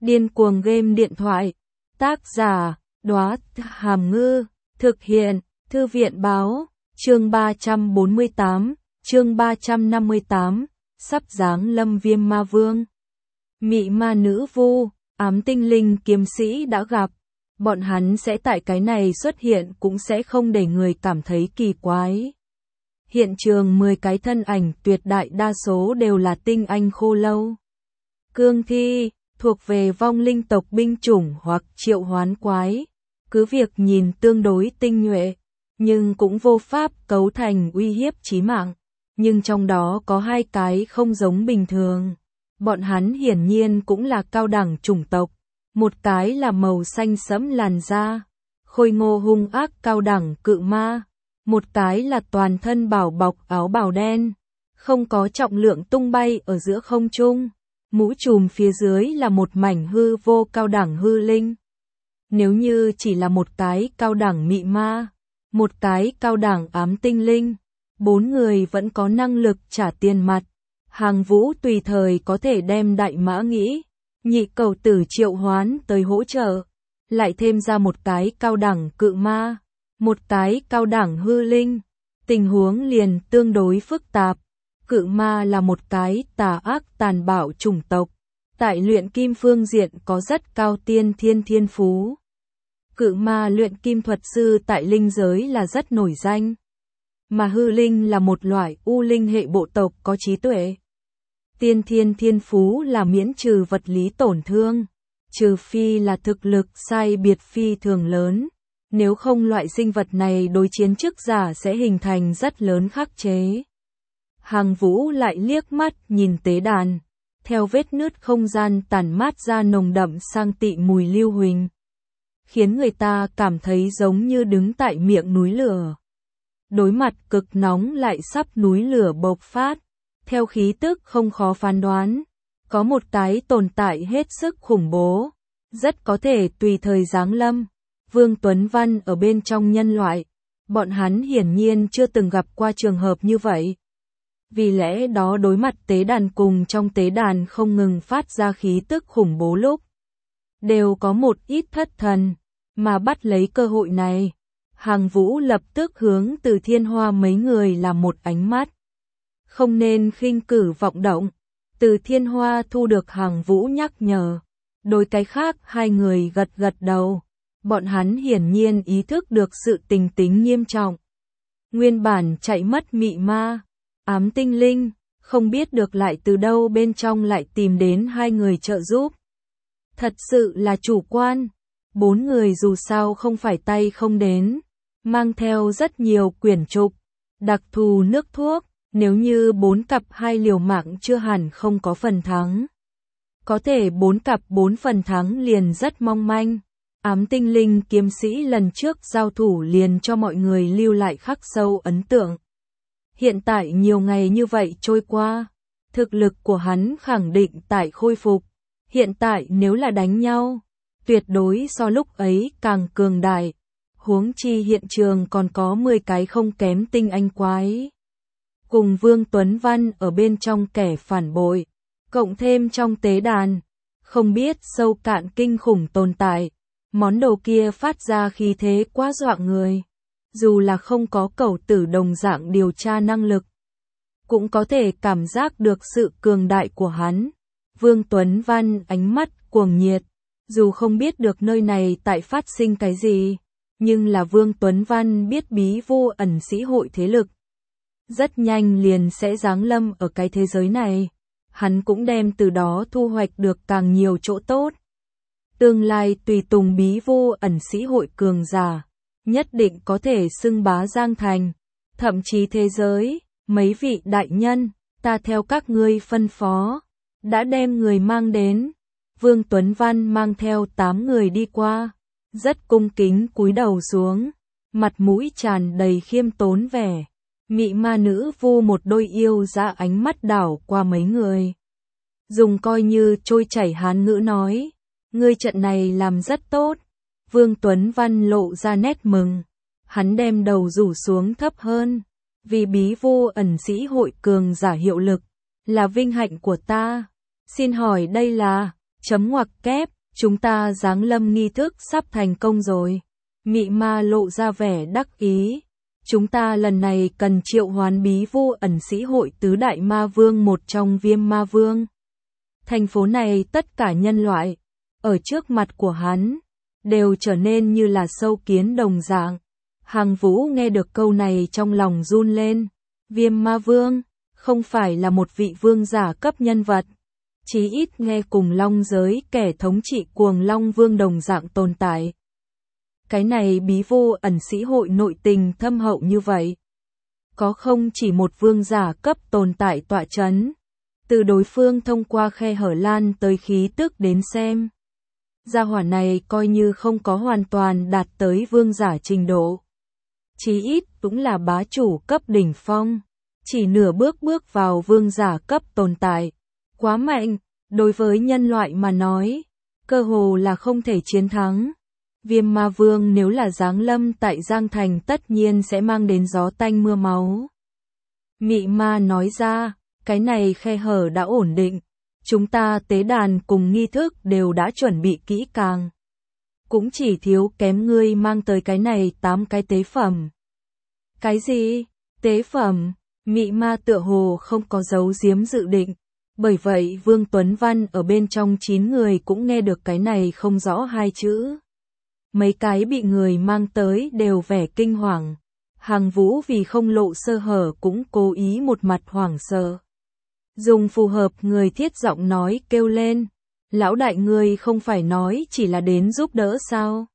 Điên cuồng game điện thoại. Tác giả, Đóa Hàm Ngư. Thực hiện, Thư viện Báo. Chương 348, chương 358, sắp giáng lâm Viêm Ma Vương. Mị ma nữ vu, ám tinh linh kiếm sĩ đã gặp. Bọn hắn sẽ tại cái này xuất hiện cũng sẽ không để người cảm thấy kỳ quái. Hiện trường 10 cái thân ảnh tuyệt đại đa số đều là tinh anh khô lâu. Cương thi, thuộc về vong linh tộc binh chủng hoặc triệu hoán quái. Cứ việc nhìn tương đối tinh nhuệ, nhưng cũng vô pháp cấu thành uy hiếp chí mạng. Nhưng trong đó có hai cái không giống bình thường. Bọn hắn hiển nhiên cũng là cao đẳng chủng tộc. Một cái là màu xanh sẫm làn da, khôi ngô hung ác cao đẳng cự ma. Một cái là toàn thân bảo bọc áo bào đen, không có trọng lượng tung bay ở giữa không trung. Mũ trùm phía dưới là một mảnh hư vô cao đẳng hư linh. Nếu như chỉ là một cái cao đẳng mị ma, một cái cao đẳng ám tinh linh, 4 người vẫn có năng lực trả tiền mặt. Hàng Vũ tùy thời có thể đem đại mã nghĩ, nhị cầu tử triệu hoán tới hỗ trợ. Lại thêm ra một cái cao đẳng cự ma, một cái cao đẳng hư linh. Tình huống liền tương đối phức tạp. Cự ma là một cái tà ác tàn bạo chủng tộc. Tại luyện kim phương diện có rất cao tiên thiên thiên phú. Cự ma luyện kim thuật sư tại linh giới là rất nổi danh. Mà hư linh là một loại u linh hệ bộ tộc có trí tuệ. Tiên thiên thiên phú là miễn trừ vật lý tổn thương, trừ phi là thực lực sai biệt phi thường lớn. Nếu không loại sinh vật này đối chiến trước giả sẽ hình thành rất lớn khắc chế. Hàng Vũ lại liếc mắt nhìn tế đàn. Theo vết nứt không gian tản mát ra nồng đậm sang tị mùi lưu huỳnh. Khiến người ta cảm thấy giống như đứng tại miệng núi lửa. Đối mặt cực nóng lại sắp núi lửa bộc phát. Theo khí tức không khó phán đoán. Có một cái tồn tại hết sức khủng bố. Rất có thể tùy thời giáng lâm. Vương Tuấn Văn ở bên trong nhân loại. Bọn hắn hiển nhiên chưa từng gặp qua trường hợp như vậy. Vì lẽ đó đối mặt tế đàn cùng trong tế đàn không ngừng phát ra khí tức khủng bố lúc. Đều có một ít thất thần. Mà bắt lấy cơ hội này. Hàng Vũ lập tức hướng Từ Thiên Hoa mấy người làm một ánh mắt. Không nên khinh cử vọng động. Từ Thiên Hoa thu được Hàng Vũ nhắc nhở. Đối cái khác hai người gật gật đầu. Bọn hắn hiển nhiên ý thức được sự tình tính nghiêm trọng. Nguyên bản chạy mất mị ma, ám tinh linh, không biết được lại từ đâu bên trong lại tìm đến hai người trợ giúp. Thật sự là chủ quan. 4 người dù sao không phải tay không đến, mang theo rất nhiều quyển trục, đặc thù nước thuốc. Nếu như 4 cặp 2 liều mạng chưa hẳn không có phần thắng. Có thể 4 cặp 4 phần thắng liền rất mong manh. Ám tinh linh kiếm sĩ lần trước giao thủ liền cho mọi người lưu lại khắc sâu ấn tượng. Hiện tại nhiều ngày như vậy trôi qua, thực lực của hắn khẳng định tại khôi phục. Hiện tại nếu là đánh nhau, tuyệt đối so lúc ấy càng cường đại. Huống chi hiện trường còn có 10 cái không kém tinh anh quái. Cùng Vương Tuấn Văn ở bên trong kẻ phản bội, cộng thêm trong tế đàn, không biết sâu cạn kinh khủng tồn tại. Món đồ kia phát ra khí thế quá dọa người. Dù là không có cẩu tử đồng dạng điều tra năng lực, cũng có thể cảm giác được sự cường đại của hắn. Vương Tuấn Văn ánh mắt cuồng nhiệt, dù không biết được nơi này tại phát sinh cái gì, nhưng là Vương Tuấn Văn biết bí vô ẩn sĩ hội thế lực. Rất nhanh liền sẽ giáng lâm ở cái thế giới này. Hắn cũng đem từ đó thu hoạch được càng nhiều chỗ tốt. Tương lai tùy tùng bí vô ẩn sĩ hội cường giả, nhất định có thể xưng bá Giang Thành, thậm chí thế giới. Mấy vị đại nhân, ta theo các ngươi phân phó, đã đem người mang đến. Vương Tuấn Văn mang theo 8 người đi qua, rất cung kính cúi đầu xuống, mặt mũi tràn đầy khiêm tốn vẻ. Mị ma nữ vu một đôi yêu dã ánh mắt đảo qua mấy người. Dùng coi như trôi chảy Hán ngữ nói, ngươi trận này làm rất tốt. Vương Tuấn Văn lộ ra nét mừng, hắn đem đầu rủ xuống thấp hơn. Vì bí vô ẩn sĩ hội cường giả hiệu lực, là vinh hạnh của ta. Xin hỏi đây là, Chấm ngoặc kép, chúng ta giáng lâm nghi thức sắp thành công rồi. Mị ma lộ ra vẻ đắc ý. Chúng ta lần này cần triệu hoán bí vô ẩn sĩ hội tứ đại ma vương, một trong Viêm Ma Vương. Thành phố này tất cả nhân loại, ở trước mặt của hắn, đều trở nên như là sâu kiến đồng dạng. Hàng Vũ nghe được câu này trong lòng run lên. Viêm Ma Vương, không phải là một vị vương giả cấp nhân vật. Chí ít nghe cùng long giới kẻ thống trị Cuồng Long Vương đồng dạng tồn tại. Cái này bí vô ẩn sĩ hội nội tình thâm hậu như vậy. Có không chỉ một vương giả cấp tồn tại tọa chấn. Từ đối phương thông qua khe hở lan tới khí tức đến xem. Gia hỏa này coi như không có hoàn toàn đạt tới vương giả trình độ. Chí ít cũng là bá chủ cấp đỉnh phong. Chỉ nửa bước vào vương giả cấp tồn tại. Quá mạnh, đối với nhân loại mà nói, cơ hồ là không thể chiến thắng. Viêm Ma Vương nếu là giáng lâm tại Giang Thành tất nhiên sẽ mang đến gió tanh mưa máu. Mị ma nói ra, cái này khe hở đã ổn định. Chúng ta tế đàn cùng nghi thức đều đã chuẩn bị kỹ càng. Cũng chỉ thiếu kém ngươi mang tới cái này 8 cái tế phẩm. Cái gì? Tế phẩm? Mị ma tựa hồ không có giấu giếm dự định. Bởi vậy Vương Tuấn Văn ở bên trong 9 người cũng nghe được cái này không rõ hai chữ. Mấy cái bị người mang tới đều vẻ kinh hoàng. Hàng Vũ vì không lộ sơ hở cũng cố ý một mặt hoảng sợ. Dùng phù hợp người thiết giọng nói kêu lên. Lão đại ngươi không phải nói chỉ là đến giúp đỡ sao?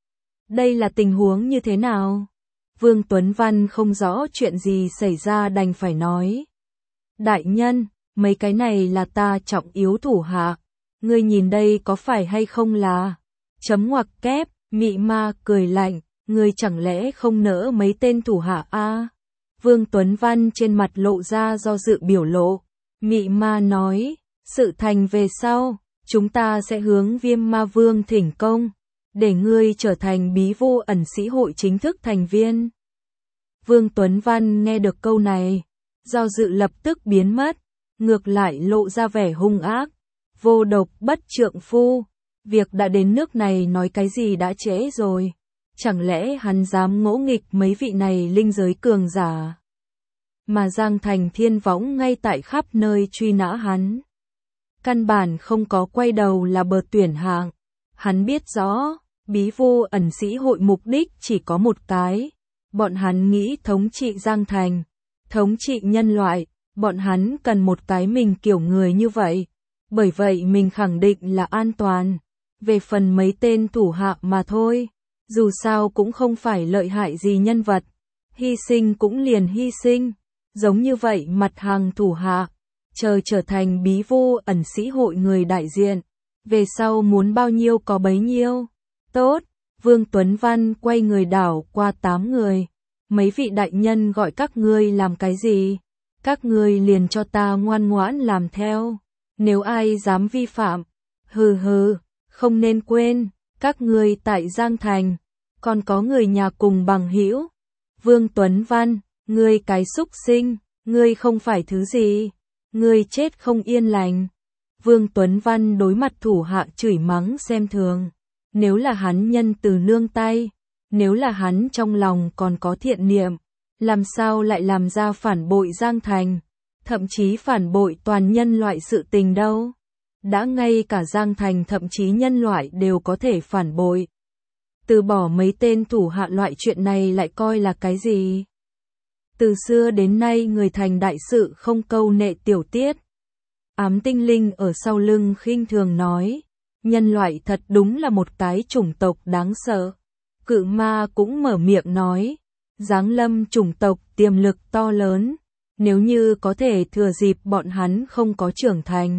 Đây là tình huống như thế nào? Vương Tuấn Văn không rõ chuyện gì xảy ra đành phải nói. Đại nhân, mấy cái này là ta trọng yếu thủ hạ. Ngươi nhìn đây có phải hay không là? Chấm ngoặc kép, mị ma cười lạnh. Ngươi chẳng lẽ không nỡ mấy tên thủ hạ a? Vương Tuấn Văn trên mặt lộ ra do dự biểu lộ. Mị ma nói, sự thành về sau, chúng ta sẽ hướng Viêm Ma Vương thỉnh công, để ngươi trở thành bí vô ẩn sĩ hội chính thức thành viên. Vương Tuấn Văn nghe được câu này, do dự lập tức biến mất, ngược lại lộ ra vẻ hung ác. Vô độc bất trượng phu, việc đã đến nước này nói cái gì đã trễ rồi. Chẳng lẽ hắn dám ngỗ nghịch mấy vị này linh giới cường giả? Mà Giang Thành Thiên Võng ngay tại khắp nơi truy nã hắn. Căn bản không có quay đầu là bờ tuyển hạng. Hắn biết rõ, bí vô ẩn sĩ hội mục đích chỉ có một cái. Bọn hắn nghĩ thống trị Giang Thành, thống trị nhân loại, bọn hắn cần một cái mình kiểu người như vậy. Bởi vậy mình khẳng định là an toàn. Về phần mấy tên thủ hạ mà thôi, dù sao cũng không phải lợi hại gì nhân vật. Hy sinh cũng liền hy sinh. Giống như vậy mặt hàng thủ hạ, chờ trở thành bí vô ẩn sĩ hội người đại diện. Về sau muốn bao nhiêu có bấy nhiêu. Tốt, Vương Tuấn Văn quay người đảo qua 8 người. Mấy vị đại nhân gọi các ngươi làm cái gì? Các ngươi liền cho ta ngoan ngoãn làm theo. Nếu ai dám vi phạm, hừ, không nên quên, các ngươi tại Giang Thành, còn có người nhà cùng bằng hữu. Vương Tuấn Văn, ngươi cái xúc sinh, ngươi không phải thứ gì, ngươi chết không yên lành. Vương Tuấn Văn đối mặt thủ hạ chửi mắng xem thường. Nếu là hắn nhân từ nương tay, nếu là hắn trong lòng còn có thiện niệm, làm sao lại làm ra phản bội Giang Thành, thậm chí phản bội toàn nhân loại sự tình đâu. Đã ngay cả Giang Thành thậm chí nhân loại đều có thể phản bội. Từ bỏ mấy tên thủ hạ loại chuyện này lại coi là cái gì? Từ xưa đến nay người thành đại sự không câu nệ tiểu tiết. Ám Tinh Linh ở sau lưng khinh thường nói, nhân loại thật đúng là một cái chủng tộc đáng sợ. Cự ma cũng mở miệng nói, giáng lâm chủng tộc tiềm lực to lớn, nếu như có thể thừa dịp bọn hắn không có trưởng thành.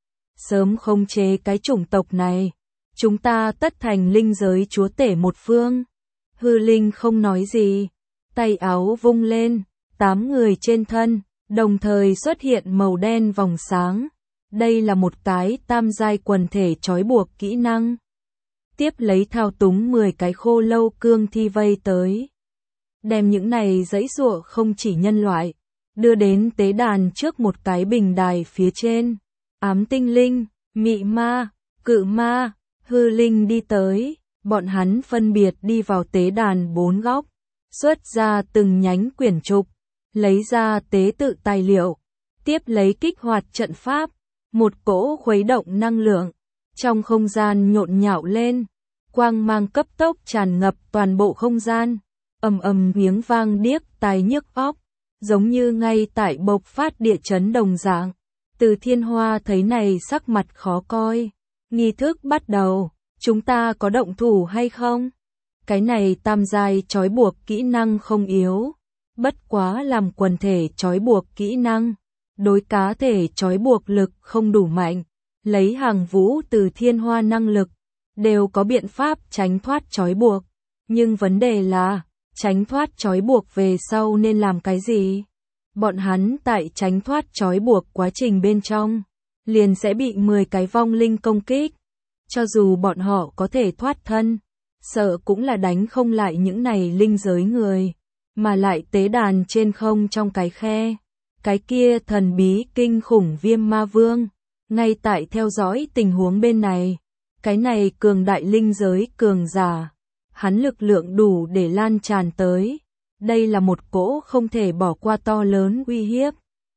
Sớm khống chế cái chủng tộc này, chúng ta tất thành linh giới chúa tể một phương. Hư Linh không nói gì, tay áo vung lên, 8 người trên thân, đồng thời xuất hiện màu đen vòng sáng. Đây là một cái tam giai quần thể trói buộc kỹ năng. Tiếp lấy thao túng 10 cái khô lâu cương thi vây tới. Đem những này giãy giụa không chỉ nhân loại, đưa đến tế đàn trước một cái bình đài phía trên. Ám Tinh Linh, Mị Ma, cự ma, hư linh đi tới, bọn hắn phân biệt đi vào tế đàn 4 góc, xuất ra từng nhánh quyển trục, lấy ra tế tự tài liệu, tiếp lấy kích hoạt trận pháp, một cỗ khuấy động năng lượng, trong không gian nhộn nhạo lên, quang mang cấp tốc tràn ngập toàn bộ không gian, ầm ầm tiếng vang điếc tai nhức óc, giống như ngay tại bộc phát địa chấn đồng dạng. Từ Thiên Hoa thấy này sắc mặt khó coi, nghi thức bắt đầu, chúng ta có động thủ hay không? Cái này tam giai trói buộc kỹ năng không yếu, bất quá làm quần thể trói buộc kỹ năng, đối cá thể trói buộc lực không đủ mạnh, lấy Hàng Vũ từ Thiên Hoa năng lực, đều có biện pháp tránh thoát trói buộc, nhưng vấn đề là, tránh thoát trói buộc về sau nên làm cái gì? Bọn hắn tại tránh thoát trói buộc quá trình bên trong, liền sẽ bị 10 cái vong linh công kích. Cho dù bọn họ có thể thoát thân, sợ cũng là đánh không lại những này linh giới người, mà lại tế đàn trên không trong cái khe. Cái kia thần bí kinh khủng Viêm Ma Vương, ngay tại theo dõi tình huống bên này. Cái này cường đại linh giới cường giả, hắn lực lượng đủ để lan tràn tới. Đây là một cỗ không thể bỏ qua to lớn uy hiếp.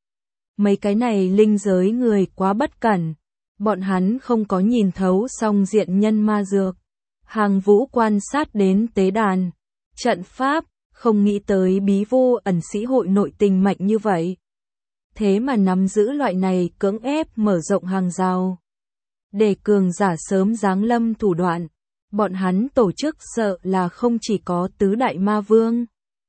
Mấy cái này linh giới người quá bất cẩn, bọn hắn không có nhìn thấu song diện nhân ma dược. Hàng Vũ quan sát đến tế đàn, trận pháp, không nghĩ tới bí vô ẩn sĩ hội nội tình mạnh như vậy. Thế mà nắm giữ loại này cưỡng ép mở rộng hàng rào. Để cường giả sớm giáng lâm thủ đoạn, bọn hắn tổ chức sợ là không chỉ có tứ đại ma vương.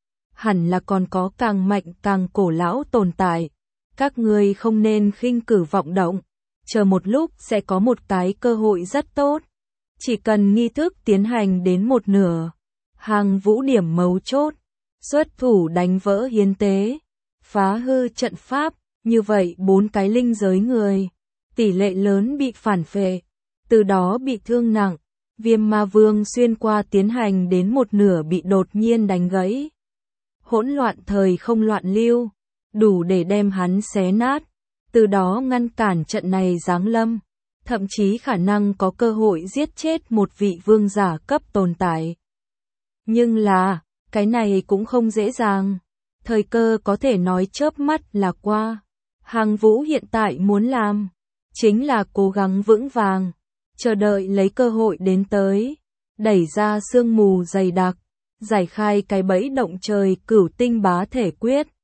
Hẳn là còn có càng mạnh càng cổ lão tồn tại. Các ngươi không nên khinh cử vọng động, chờ một lúc sẽ có một cái cơ hội rất tốt. Chỉ cần nghi thức tiến hành đến một nửa, Hàng Vũ điểm mấu chốt, xuất thủ đánh vỡ hiến tế, phá hư trận pháp, như vậy 4 cái linh giới người, tỷ lệ lớn bị phản phệ, từ đó bị thương nặng. Viêm Ma Vương xuyên qua tiến hành đến một nửa bị đột nhiên đánh gãy. Hỗn loạn thời không loạn lưu, đủ để đem hắn xé nát, từ đó ngăn cản trận này giáng lâm, thậm chí khả năng có cơ hội giết chết một vị vương giả cấp tồn tại. Nhưng là, cái này cũng không dễ dàng, thời cơ có thể nói chớp mắt là qua. Hàng Vũ hiện tại muốn làm, chính là cố gắng vững vàng, chờ đợi lấy cơ hội đến tới, đẩy ra sương mù dày đặc, giải khai cái bẫy động trời cửu tinh bá thể quyết.